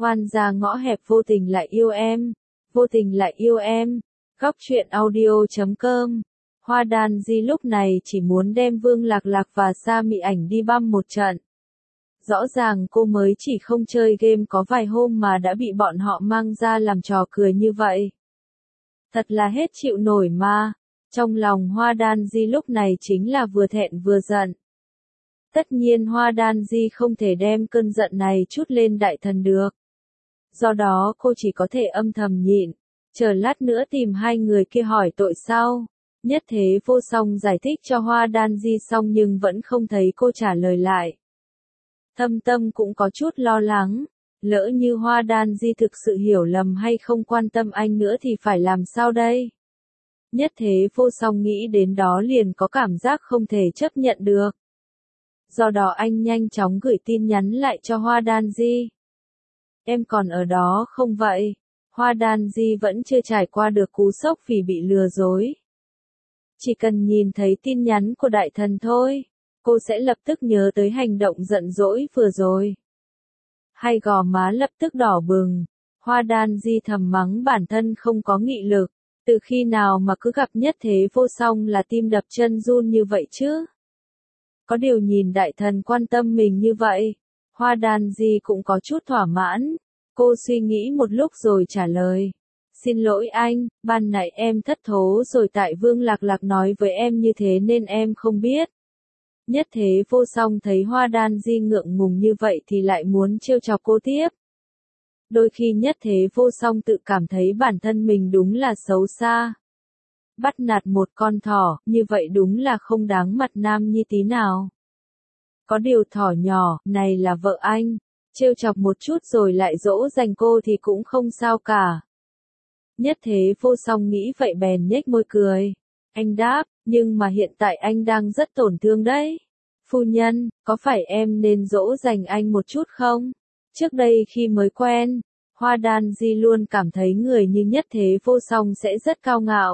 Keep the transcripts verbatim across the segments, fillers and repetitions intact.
Oan gia ngõ hẹp vô tình lại yêu em, vô tình lại yêu em. Góc truyện audio chấm com. Hoa Đan Di lúc này chỉ muốn đem Vương Lạc Lạc và Sa Mị Ảnh đi băm một trận. Rõ ràng cô mới chỉ không chơi game có vài hôm mà đã bị bọn họ mang ra làm trò cười như vậy. Thật là hết chịu nổi mà. Trong lòng Hoa Đan Di lúc này chính là vừa thẹn vừa giận. Tất nhiên Hoa Đan Di không thể đem cơn giận này trút lên đại thần được. Do đó cô chỉ có thể âm thầm nhịn, chờ lát nữa tìm hai người kia hỏi tội sau. Nhất Thế Vô Song giải thích cho Hoa Đan Di xong nhưng vẫn không thấy cô trả lời lại. Thâm Tâm cũng có chút lo lắng, lỡ như Hoa Đan Di thực sự hiểu lầm hay không quan tâm anh nữa thì phải làm sao đây? Nhất Thế Vô Song nghĩ đến đó liền có cảm giác không thể chấp nhận được. Do đó anh nhanh chóng gửi tin nhắn lại cho Hoa Đan Di. Em còn ở đó không vậy? Hoa Đan Di vẫn chưa trải qua được cú sốc vì bị lừa dối. Chỉ cần nhìn thấy tin nhắn của đại thần thôi, cô sẽ lập tức nhớ tới hành động giận dỗi vừa rồi. Hai gò má lập tức đỏ bừng, Hoa Đan Di thầm mắng bản thân không có nghị lực, từ khi nào mà cứ gặp Nhất Thế Vô Song là tim đập chân run như vậy chứ? Có điều nhìn đại thần quan tâm mình như vậy, Hoa Đan Di cũng có chút thỏa mãn. Cô suy nghĩ một lúc rồi trả lời. Xin lỗi anh, ban nãy em thất thố rồi tại Vương Lạc Lạc nói với em như thế nên em không biết. Nhất Thế Vô Song thấy Hoa Đan Di ngượng ngùng như vậy thì lại muốn trêu chọc cô tiếp. Đôi khi Nhất Thế Vô Song tự cảm thấy bản thân mình đúng là xấu xa. Bắt nạt một con thỏ, như vậy đúng là không đáng mặt nam nhi tí nào. Có điều thỏ nhỏ, này là vợ anh, trêu chọc một chút rồi lại dỗ dành cô thì cũng không sao cả. Nhất Thế Vô Song nghĩ vậy bèn nhếch môi cười. Anh đáp, nhưng mà hiện tại anh đang rất tổn thương đấy. Phu nhân, có phải em nên dỗ dành anh một chút không? Trước đây khi mới quen, Hoa Đan Di luôn cảm thấy người như Nhất Thế Vô Song sẽ rất cao ngạo.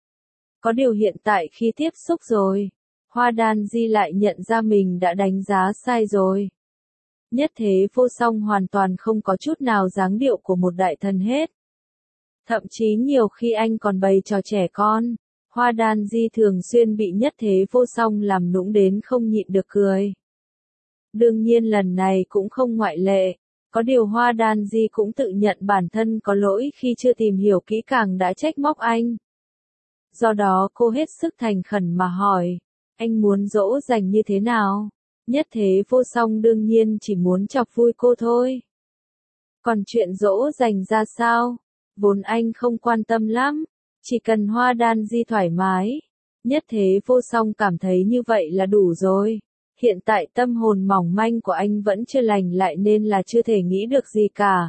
Có điều hiện tại khi tiếp xúc rồi, Hoa Đan Di lại nhận ra mình đã đánh giá sai rồi. Nhất Thế Vô Song hoàn toàn không có chút nào dáng điệu của một đại thần hết. Thậm chí nhiều khi anh còn bày trò trẻ con, Hoa Đan Di thường xuyên bị Nhất Thế Vô Song làm nũng đến không nhịn được cười. Đương nhiên lần này cũng không ngoại lệ, có điều Hoa Đan Di cũng tự nhận bản thân có lỗi khi chưa tìm hiểu kỹ càng đã trách móc anh. Do đó cô hết sức thành khẩn mà hỏi, anh muốn dỗ dành như thế nào? Nhất Thế Vô Song đương nhiên chỉ muốn chọc vui cô thôi. Còn chuyện dỗ dành ra sao? Vốn anh không quan tâm lắm, chỉ cần Hoa Đan Di thoải mái. Nhất Thế Vô Song cảm thấy như vậy là đủ rồi. Hiện tại tâm hồn mỏng manh của anh vẫn chưa lành lại nên là chưa thể nghĩ được gì cả.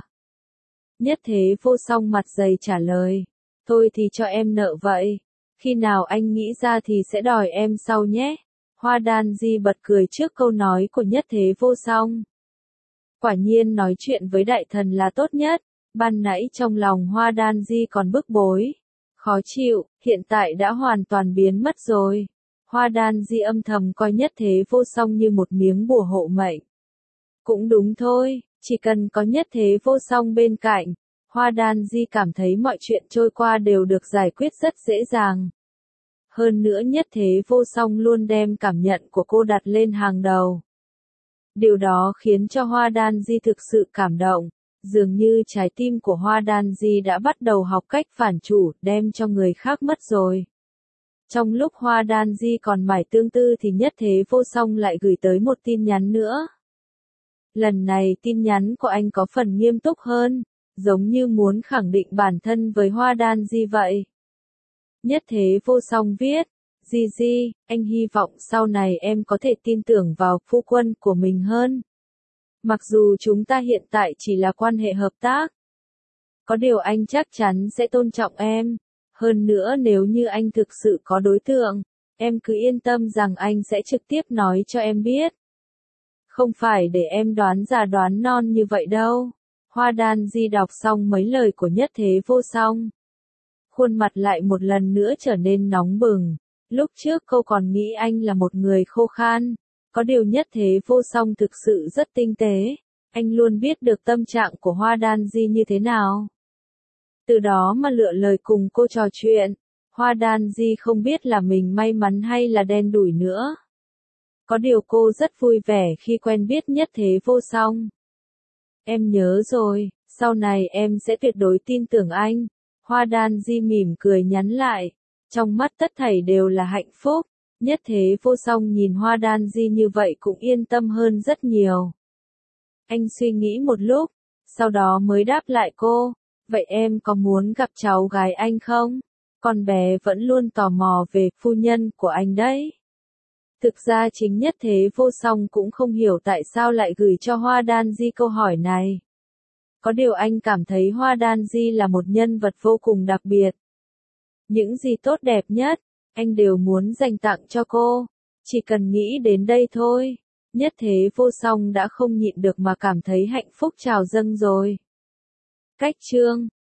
Nhất Thế Vô Song mặt dày trả lời, thôi thì cho em nợ vậy. Khi nào anh nghĩ ra thì sẽ đòi em sau nhé. Hoa Đan Di bật cười trước câu nói của Nhất Thế Vô Song. Quả nhiên nói chuyện với đại thần là tốt nhất. Ban nãy trong lòng Hoa Đan Di còn bức bối, khó chịu, hiện tại đã hoàn toàn biến mất rồi. Hoa Đan Di âm thầm coi Nhất Thế Vô Song như một miếng bùa hộ mệnh. Cũng đúng thôi, chỉ cần có Nhất Thế Vô Song bên cạnh, Hoa Đan Di cảm thấy mọi chuyện trôi qua đều được giải quyết rất dễ dàng. Hơn nữa Nhất Thế Vô Song luôn đem cảm nhận của cô đặt lên hàng đầu. Điều đó khiến cho Hoa Đan Di thực sự cảm động, dường như trái tim của Hoa Đan Di đã bắt đầu học cách phản chủ, đem cho người khác mất rồi. Trong lúc Hoa Đan Di còn mải tương tư thì Nhất Thế Vô Song lại gửi tới một tin nhắn nữa. Lần này tin nhắn của anh có phần nghiêm túc hơn, giống như muốn khẳng định bản thân với Hoa Đan Di vậy. Nhất Thế Vô Song viết, Di Di, anh hy vọng sau này em có thể tin tưởng vào phu quân của mình hơn. Mặc dù chúng ta hiện tại chỉ là quan hệ hợp tác. Có điều anh chắc chắn sẽ tôn trọng em. Hơn nữa nếu như anh thực sự có đối tượng, em cứ yên tâm rằng anh sẽ trực tiếp nói cho em biết. Không phải để em đoán già đoán non như vậy đâu. Hoa Đan Di đọc xong mấy lời của Nhất Thế Vô Song. Khuôn mặt lại một lần nữa trở nên nóng bừng. Lúc trước cô còn nghĩ anh là một người khô khan. Có điều Nhất Thế Vô Song thực sự rất tinh tế. Anh luôn biết được tâm trạng của Hoa Đan Di như thế nào. Từ đó mà lựa lời cùng cô trò chuyện. Hoa Đan Di không biết là mình may mắn hay là đen đủi nữa. Có điều cô rất vui vẻ khi quen biết Nhất Thế Vô Song. Em nhớ rồi, sau này em sẽ tuyệt đối tin tưởng anh. Hoa Đan Di mỉm cười nhắn lại. Trong mắt tất thảy đều là hạnh phúc. Nhất Thế Vô Song nhìn Hoa Đan Di như vậy cũng yên tâm hơn rất nhiều. Anh suy nghĩ một lúc, sau đó mới đáp lại cô. Vậy em có muốn gặp cháu gái anh không? Con bé vẫn luôn tò mò về phu nhân của anh đấy. Thực ra chính Nhất Thế Vô Song cũng không hiểu tại sao lại gửi cho Hoa Đan Di câu hỏi này. Có điều anh cảm thấy Hoa Đan Di là một nhân vật vô cùng đặc biệt. Những gì tốt đẹp nhất, anh đều muốn dành tặng cho cô. Chỉ cần nghĩ đến đây thôi, Nhất Thế Vô Song đã không nhịn được mà cảm thấy hạnh phúc trào dâng rồi. Cách chương